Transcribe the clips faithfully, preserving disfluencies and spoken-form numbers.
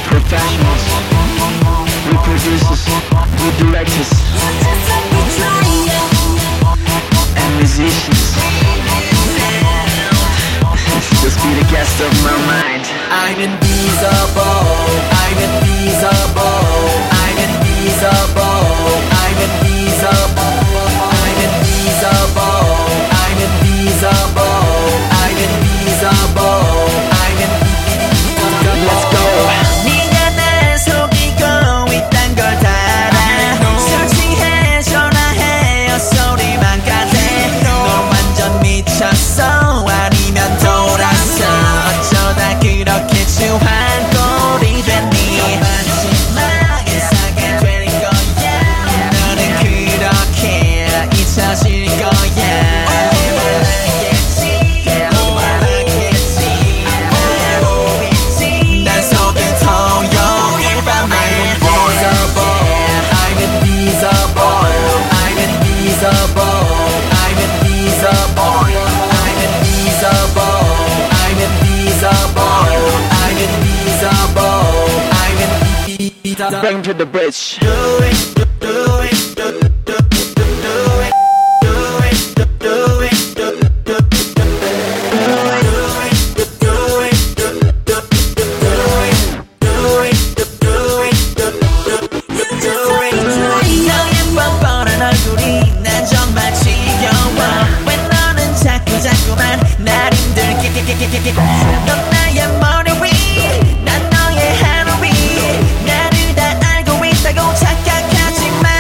professionals, we producers, we directors, and musicians. Just be the guest of my mind. I'm invisible, I'm invisible, I'm invisible, I'm invisible, I'm invisible, I'm invisible, I'm invisible, I'm invisible. Let's go. 네가 날 속이고 있단 걸 다 알아. 솔직해 전화해요 소리만 같아. 넌 완전 미쳤어 아니면 돌았어. 어쩌다 그렇게 주한 꼴이 됐니. 마지막에 사게 될 거야. 너는 그렇게 잊혀질 거야. Bring him to the bridge. Do it, do, do it, do, do, do, do it, do it, do, do it, do, do, do, 너의 뻔뻔한 얼굴이 난 정말 지겨워. 왜 너는 자꾸 자꾸만 날 힘들게 넌 나의 머리 위, 난 너의 하루 위. 나를 다 알고 있다고 착각하지 마.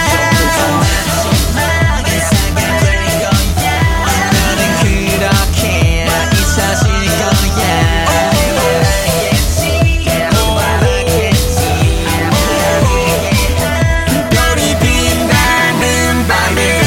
마지막에 사게 될 거야. 너는 그렇게 잊혀질 거야. 별이 빛나는 밤에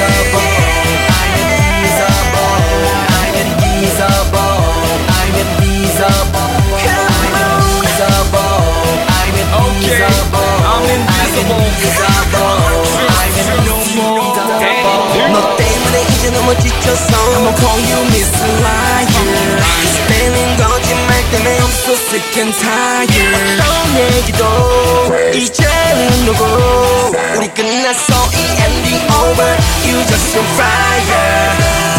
I'm invisible, I'm invisible, I'm invisible, I'm invisible, I'm invisible, I'm invisible. 너 때문에 이제 너무 지쳤어. I'ma call you 미스터 Liar. 스페인 거짓말 때문에 I'm so sick and tired. 어떤 얘기도 이제는 누구 우리 끝났어 이 ending over. You just on fire.